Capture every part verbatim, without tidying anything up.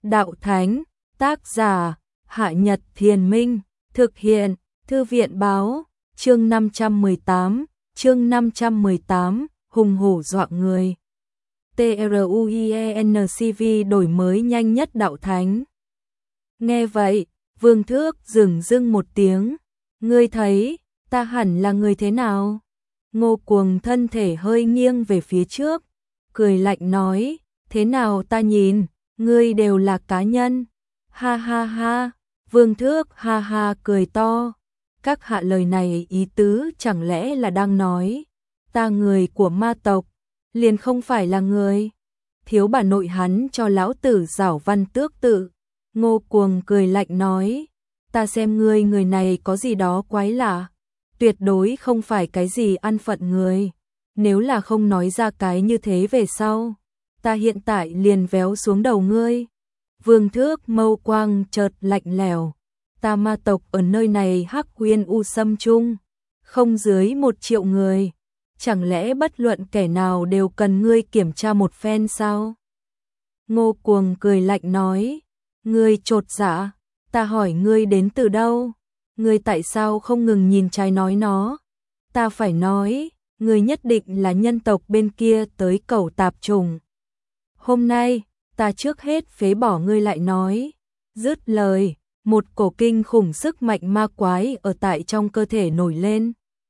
Đạo Thánh, tác giả, Hạ Nhật Thiền Minh, thực hiện, Thư viện Báo, chương năm trăm mười tám, chương năm trăm mười tám, hùng hổ dọa người. TRUIENCV đổi mới nhanh nhất Đạo Thánh. Nghe vậy, Vương Thước dửng dưng một tiếng, ngươi thấy, ta hẳn là người thế nào? Ngô Cuồng thân thể hơi nghiêng về phía trước, cười lạnh nói, thế nào ta nhìn, ngươi đều là cá nhân. Ha ha ha, Vương Thước ha ha cười to. Các hạ lời này ý tứ chẳng lẽ là đang nói, ta người của ma tộc, liền không phải là người. Thiếu bà nội hắn cho lão tử giảo văn tước tự. Ngô Cuồng cười lạnh nói, ta xem ngươi người này có gì đó quái lạ, tuyệt đối không phải cái gì ăn phận người. Nếu là không nói ra cái như thế về sau, ta hiện tại liền véo xuống đầu ngươi. Vương Thước mâu quang chợt lạnh lẽo, ta ma tộc ở nơi này Hắc Uyên U Sâm Trung, không dưới một triệu người, chẳng lẽ bất luận kẻ nào đều cần ngươi kiểm tra một phen sao? Ngô Cuồng cười lạnh nói, ngươi chột dạ, ta hỏi ngươi đến từ đâu? Ngươi tại sao không ngừng nhìn trái nói nó? Ta phải nói, ngươi nhất định là nhân tộc bên kia tới cẩu tạp trùng. Hôm nay, ta trước hết phế bỏ ngươi lại nói. Dứt lời, một cổ kinh khủng sức mạnh ma quái ở tại trong cơ thể nổi lên.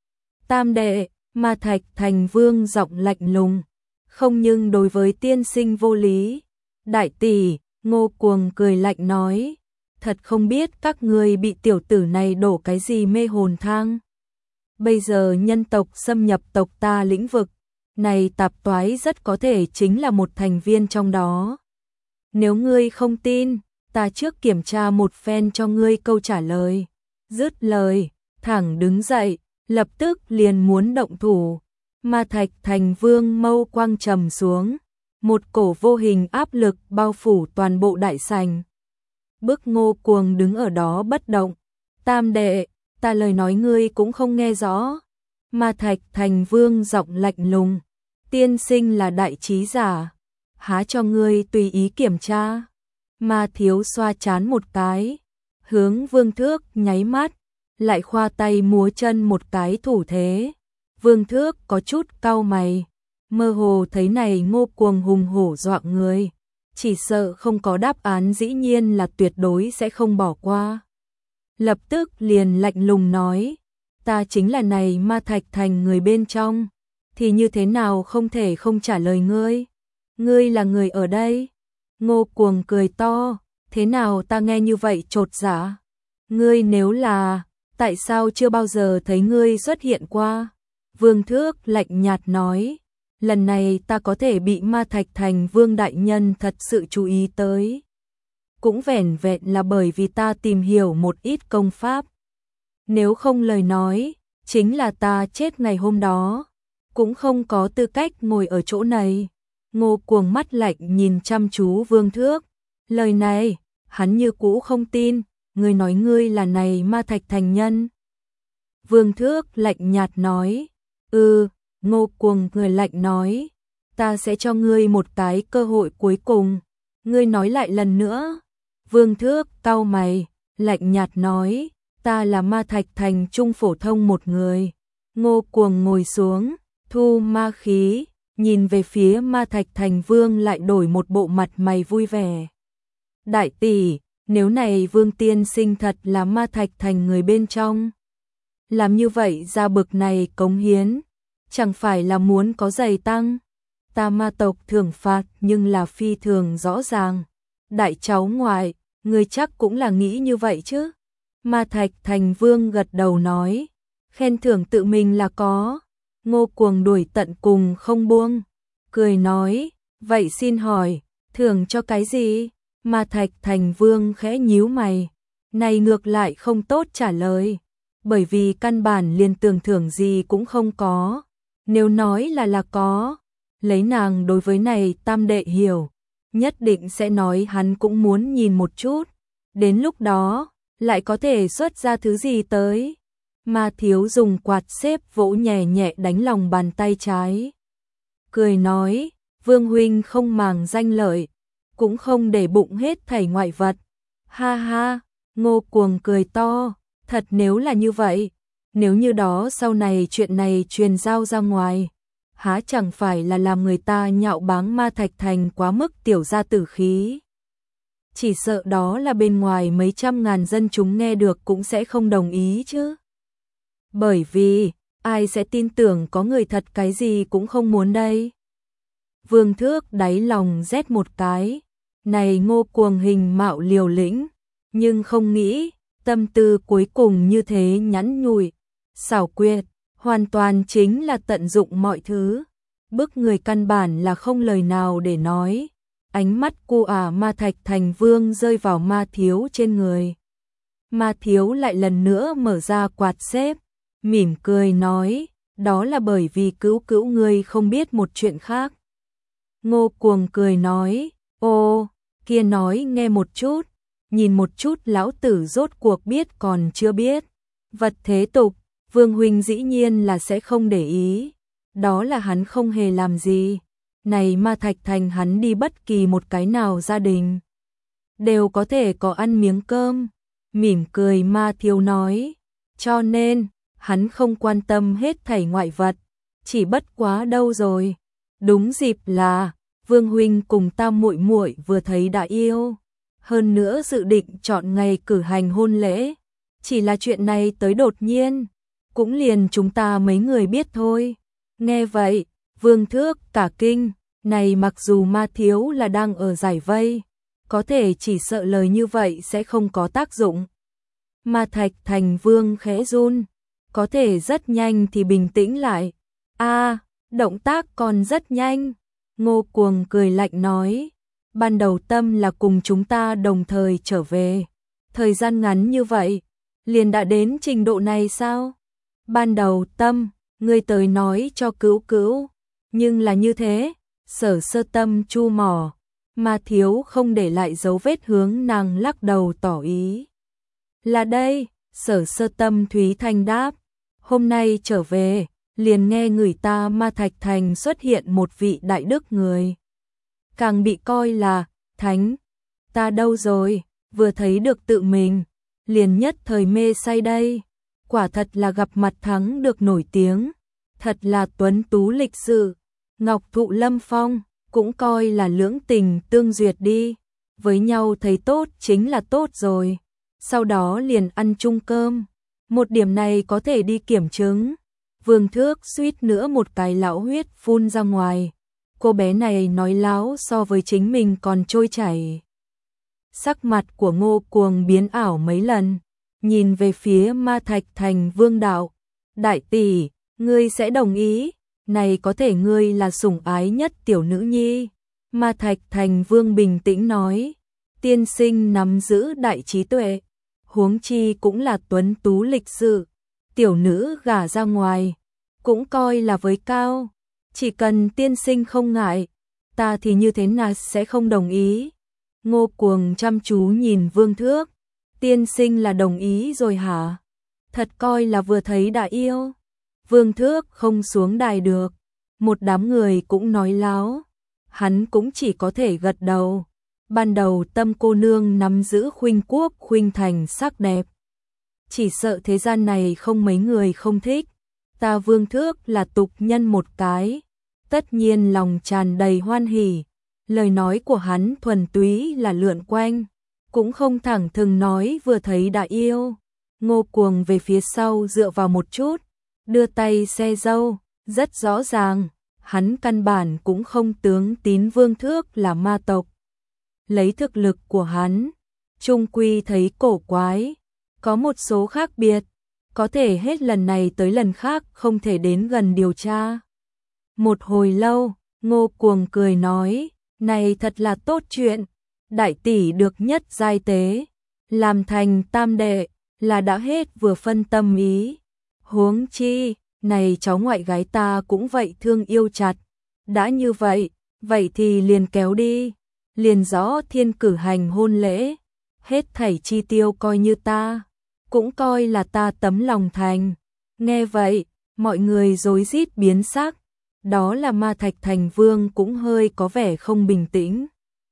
Tam đệ, Ma Thạch Thành Vương giọng lạnh lùng, không nhưng đối với tiên sinh vô lý. Đại tỷ, Ngô Cuồng cười lạnh nói, thật không biết các ngươi bị tiểu tử này đổ cái gì mê hồn thang. Bây giờ nhân tộc xâm nhập tộc ta lĩnh vực, này tạp toái rất có thể chính là một thành viên trong đó. Nếu ngươi không tin, ta trước kiểm tra một phen cho ngươi câu trả lời. Dứt lời, thẳng đứng dậy, lập tức liền muốn động thủ. Ma Thạch Thành Vương mâu quang trầm xuống, một cổ vô hình áp lực bao phủ toàn bộ đại sảnh. Bức Ngô Cuồng đứng ở đó bất động. Tam đệ, ta lời nói ngươi cũng không nghe rõ. Ma Thạch Thành Vương giọng lạnh lùng, tiên sinh là đại trí giả, há cho ngươi tùy ý kiểm tra. Ma Thiếu xoa chán một cái, hướng Vương Thước nháy mắt, lại khoa tay múa chân một cái thủ thế. Vương Thước có chút cau mày, mơ hồ thấy này Ngô Cuồng hùng hổ dọa người, chỉ sợ không có đáp án dĩ nhiên là tuyệt đối sẽ không bỏ qua. Lập tức liền lạnh lùng nói, ta chính là này Ma Thạch Thành người bên trong, thì như thế nào không thể không trả lời ngươi. Ngươi là người ở đây. Ngô Cuồng cười to, thế nào ta nghe như vậy chột dạ. Ngươi nếu là, tại sao chưa bao giờ thấy ngươi xuất hiện qua? Vương Thước lạnh nhạt nói, lần này ta có thể bị Ma Thạch Thành Vương đại nhân thật sự chú ý tới, cũng vẻn vẹn là bởi vì ta tìm hiểu một ít công pháp. Nếu không lời nói, chính là ta chết ngày hôm đó, cũng không có tư cách ngồi ở chỗ này. Ngô Cuồng mắt lạnh nhìn chăm chú Vương Thước, lời này, hắn như cũ không tin, ngươi nói ngươi là này Ma Thạch Thành nhân. Vương Thước lạnh nhạt nói, ừ, Ngô Cuồng người lạnh nói, ta sẽ cho ngươi một cái cơ hội cuối cùng, ngươi nói lại lần nữa. Vương Thước cau mày, lạnh nhạt nói, ta là Ma Thạch Thành trung phổ thông một người. Ngô Cuồng ngồi xuống, thu ma khí, nhìn về phía Ma Thạch Thành Vương lại đổi một bộ mặt mày vui vẻ. Đại tỷ, nếu này Vương tiên sinh thật là Ma Thạch Thành người bên trong, làm như vậy ra bực này cống hiến, chẳng phải là muốn có giày tăng. Ta ma tộc thưởng phạt nhưng là phi thường rõ ràng. Đại cháu ngoại, người chắc cũng là nghĩ như vậy chứ? Ma Thạch Thành Vương gật đầu nói, khen thưởng tự mình là có. Ngô Cuồng đuổi tận cùng không buông, cười nói, vậy xin hỏi, thưởng cho cái gì? Ma Thạch Thành Vương khẽ nhíu mày, này ngược lại không tốt trả lời, bởi vì căn bản liền tưởng thưởng gì cũng không có. Nếu nói là là có, lấy nàng đối với này tam đệ hiểu, nhất định sẽ nói hắn cũng muốn nhìn một chút, đến lúc đó, lại có thể xuất ra thứ gì tới. Ma Thiếu dùng quạt xếp vỗ nhẹ nhẹ đánh lòng bàn tay trái, cười nói, Vương huynh không màng danh lợi, cũng không để bụng hết thảy ngoại vật. Ha ha, Ngô Cuồng cười to, thật nếu là như vậy, nếu như đó sau này chuyện này truyền giao ra ngoài, há chẳng phải là làm người ta nhạo báng Ma Thạch Thành quá mức tiểu gia tử khí. Chỉ sợ đó là bên ngoài mấy trăm ngàn dân chúng nghe được cũng sẽ không đồng ý chứ. Bởi vì, ai sẽ tin tưởng có người thật cái gì cũng không muốn đây. Vương Thước đáy lòng rét một cái, này Ngô Cuồng hình mạo liều lĩnh, nhưng không nghĩ, tâm tư cuối cùng như thế nhắn nhủi, xảo quyệt, hoàn toàn chính là tận dụng mọi thứ. Bức người căn bản là không lời nào để nói. Ánh mắt cu ả Ma Thạch Thành Vương rơi vào Ma Thiếu trên người. Ma Thiếu lại lần nữa mở ra quạt xếp, mỉm cười nói, đó là bởi vì cứu cứu ngươi không biết một chuyện khác. Ngô Cuồng cười nói, ô, kia nói nghe một chút, nhìn một chút lão tử rốt cuộc biết còn chưa biết. Vật thế tục, Vương huynh dĩ nhiên là sẽ không để ý, đó là hắn không hề làm gì. Này Ma Thạch Thành hắn đi bất kỳ một cái nào gia đình đều có thể có ăn miếng cơm. Mỉm cười Ma Thiếu nói, cho nên hắn không quan tâm hết thảy ngoại vật, chỉ bất quá đâu rồi. Đúng dịp là Vương huynh cùng ta muội muội vừa thấy đã yêu, hơn nữa dự định chọn ngày cử hành hôn lễ, chỉ là chuyện này tới đột nhiên, cũng liền chúng ta mấy người biết thôi. Nghe vậy, Vương Thước cả kinh, này mặc dù Ma Thiếu là đang ở giải vây, có thể chỉ sợ lời như vậy sẽ không có tác dụng. Ma Thạch Thành Vương khẽ run, có thể rất nhanh thì bình tĩnh lại. A, động tác còn rất nhanh. Ngô Cuồng cười lạnh nói, ban đầu tâm là cùng chúng ta đồng thời trở về, thời gian ngắn như vậy, liền đã đến trình độ này sao? Ban đầu tâm, ngươi tới nói cho cứu cứu, nhưng là như thế, Sở Sơ Tâm chu mỏ, Ma Thiếu không để lại dấu vết hướng nàng lắc đầu tỏ ý. Là đây, Sở Sơ Tâm Thúy Thanh đáp, hôm nay trở về, liền nghe người ta Ma Thạch Thành xuất hiện một vị đại đức người. Càng bị coi là thánh, ta đâu rồi, vừa thấy được tự mình, liền nhất thời mê say đây. Quả thật là gặp mặt thắng được nổi tiếng, thật là tuấn tú lịch sự, ngọc thụ lâm phong, cũng coi là lưỡng tình tương duyệt đi, với nhau thấy tốt chính là tốt rồi, sau đó liền ăn chung cơm, một điểm này có thể đi kiểm chứng. Vương Thước suýt nữa một cái lão huyết phun ra ngoài, cô bé này nói láo so với chính mình còn trôi chảy. Sắc mặt của Ngô Cuồng biến ảo mấy lần, nhìn về phía Ma Thạch Thành Vương đạo, đại tỷ, ngươi sẽ đồng ý, này có thể ngươi là sủng ái nhất tiểu nữ nhi. Ma Thạch Thành Vương bình tĩnh nói, tiên sinh nắm giữ đại trí tuệ, huống chi cũng là tuấn tú lịch sự, tiểu nữ gả ra ngoài, cũng coi là với cao, chỉ cần tiên sinh không ngại, ta thì như thế nào sẽ không đồng ý. Ngô Cuồng chăm chú nhìn Vương Thước, tiên sinh là đồng ý rồi hả? Thật coi là vừa thấy đã yêu. Vương Thước không xuống đài được, một đám người cũng nói láo, hắn cũng chỉ có thể gật đầu. Ban đầu tâm cô nương nắm giữ khuynh quốc khuynh thành sắc đẹp, chỉ sợ thế gian này không mấy người không thích. Ta Vương Thước là tục nhân một cái, tất nhiên lòng tràn đầy hoan hỉ. Lời nói của hắn thuần túy là lượn quanh, cũng không thẳng thừng nói vừa thấy đã yêu. Ngô Cuồng về phía sau dựa vào một chút, đưa tay xe dâu, rất rõ ràng, hắn căn bản cũng không tướng tín Vương Thước là ma tộc. Lấy thực lực của hắn, trung quy thấy cổ quái, có một số khác biệt, có thể hết lần này tới lần khác không thể đến gần điều tra. Một hồi lâu, Ngô Cuồng cười nói, này thật là tốt chuyện, đại tỷ được nhất giai tế, làm thành tam đệ, là đã hết vừa phân tâm ý. Huống chi, này cháu ngoại gái ta cũng vậy thương yêu chặt, đã như vậy, vậy thì liền kéo đi, liền rõ thiên cử hành hôn lễ, hết thảy chi tiêu coi như ta, cũng coi là ta tấm lòng thành. Nghe vậy, mọi người rối rít biến sắc, đó là Ma Thạch Thành Vương cũng hơi có vẻ không bình tĩnh.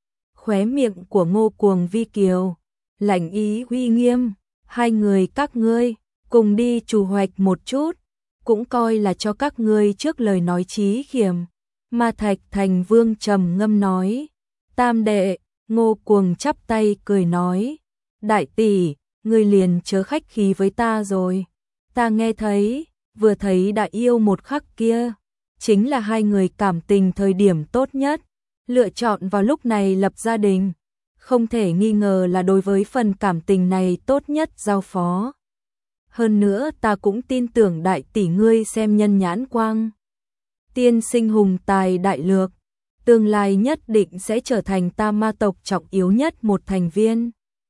Khóe miệng của Ngô Cuồng vi kiều, lạnh ý uy nghiêm, hai người các ngươi cùng đi trù hoạch một chút, cũng coi là cho các ngươi trước lời nói chí khiểm. Ma Thạch Thành Vương trầm ngâm nói, tam đệ. Ngô Cuồng chắp tay cười nói, đại tỷ, ngươi liền chớ khách khí với ta rồi. Ta nghe thấy, vừa thấy đã yêu một khắc kia, chính là hai người cảm tình thời điểm tốt nhất, lựa chọn vào lúc này lập gia đình, không thể nghi ngờ là đối với phần cảm tình này tốt nhất giao phó. Hơn nữa ta cũng tin tưởng đại tỷ ngươi xem nhân nhãn quang. Tiên sinh hùng tài đại lược, tương lai nhất định sẽ trở thành ta ma tộc trọng yếu nhất một thành viên.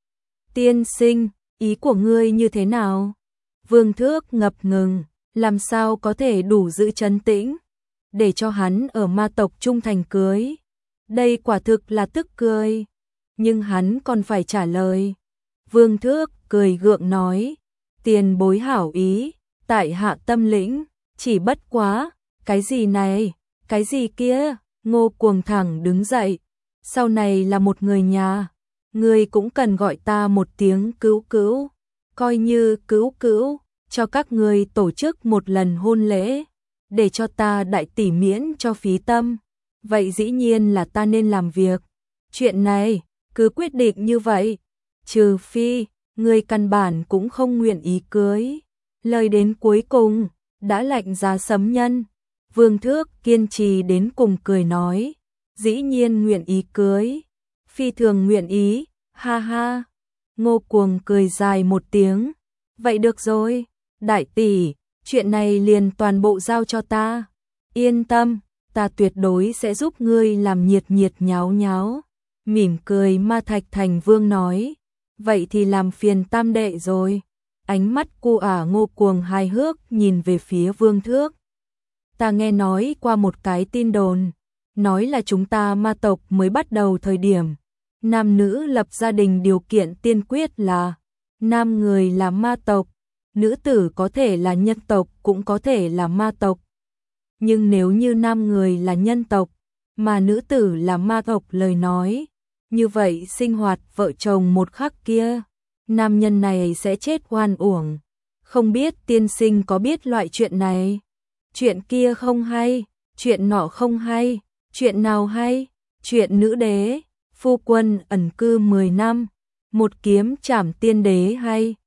Tiên sinh, ý của ngươi như thế nào? Vương Thước ngập ngừng, làm sao có thể đủ giữ trấn tĩnh, để cho hắn ở ma tộc trung thành cưới. Đây quả thực là tức cười, nhưng hắn còn phải trả lời. Vương Thước cười gượng nói, tiền bối hảo ý, tại hạ tâm lĩnh, chỉ bất quá, cái gì này, cái gì kia. Ngô Cuồng thẳng đứng dậy, sau này là một người nhà, ngươi cũng cần gọi ta một tiếng cứu cứu, coi như cứu cứu, cho các ngươi tổ chức một lần hôn lễ, để cho ta đại tỷ miễn cho phí tâm. Vậy dĩ nhiên là ta nên làm việc. Chuyện này, cứ quyết định như vậy, trừ phi, ngươi căn bản cũng không nguyện ý cưới. Lời đến cuối cùng, đã lạnh giá sấm nhân. Vương Thước kiên trì đến cùng cười nói, dĩ nhiên nguyện ý cưới, phi thường nguyện ý, ha ha. Ngô Cuồng cười dài một tiếng, vậy được rồi, đại tỷ, chuyện này liền toàn bộ giao cho ta, yên tâm, ta tuyệt đối sẽ giúp ngươi làm nhiệt nhiệt nháo nháo. Mỉm cười Ma Thạch Thành Vương nói, vậy thì làm phiền tam đệ rồi. Ánh mắt cu ả Ngô Cuồng hài hước nhìn về phía Vương Thước. Ta nghe nói qua một cái tin đồn, nói là chúng ta ma tộc mới bắt đầu thời điểm, nam nữ lập gia đình điều kiện tiên quyết là nam người là ma tộc, nữ tử có thể là nhân tộc cũng có thể là ma tộc. Nhưng nếu như nam người là nhân tộc, mà nữ tử là ma tộc lời nói, như vậy sinh hoạt vợ chồng một khắc kia, nam nhân này sẽ chết oan uổng. Không biết tiên sinh có biết loại chuyện này? Chuyện kia không hay, chuyện nọ không hay, chuyện nào hay? Chuyện nữ đế, phu quân ẩn cư mười năm, một kiếm trảm tiên đế hay?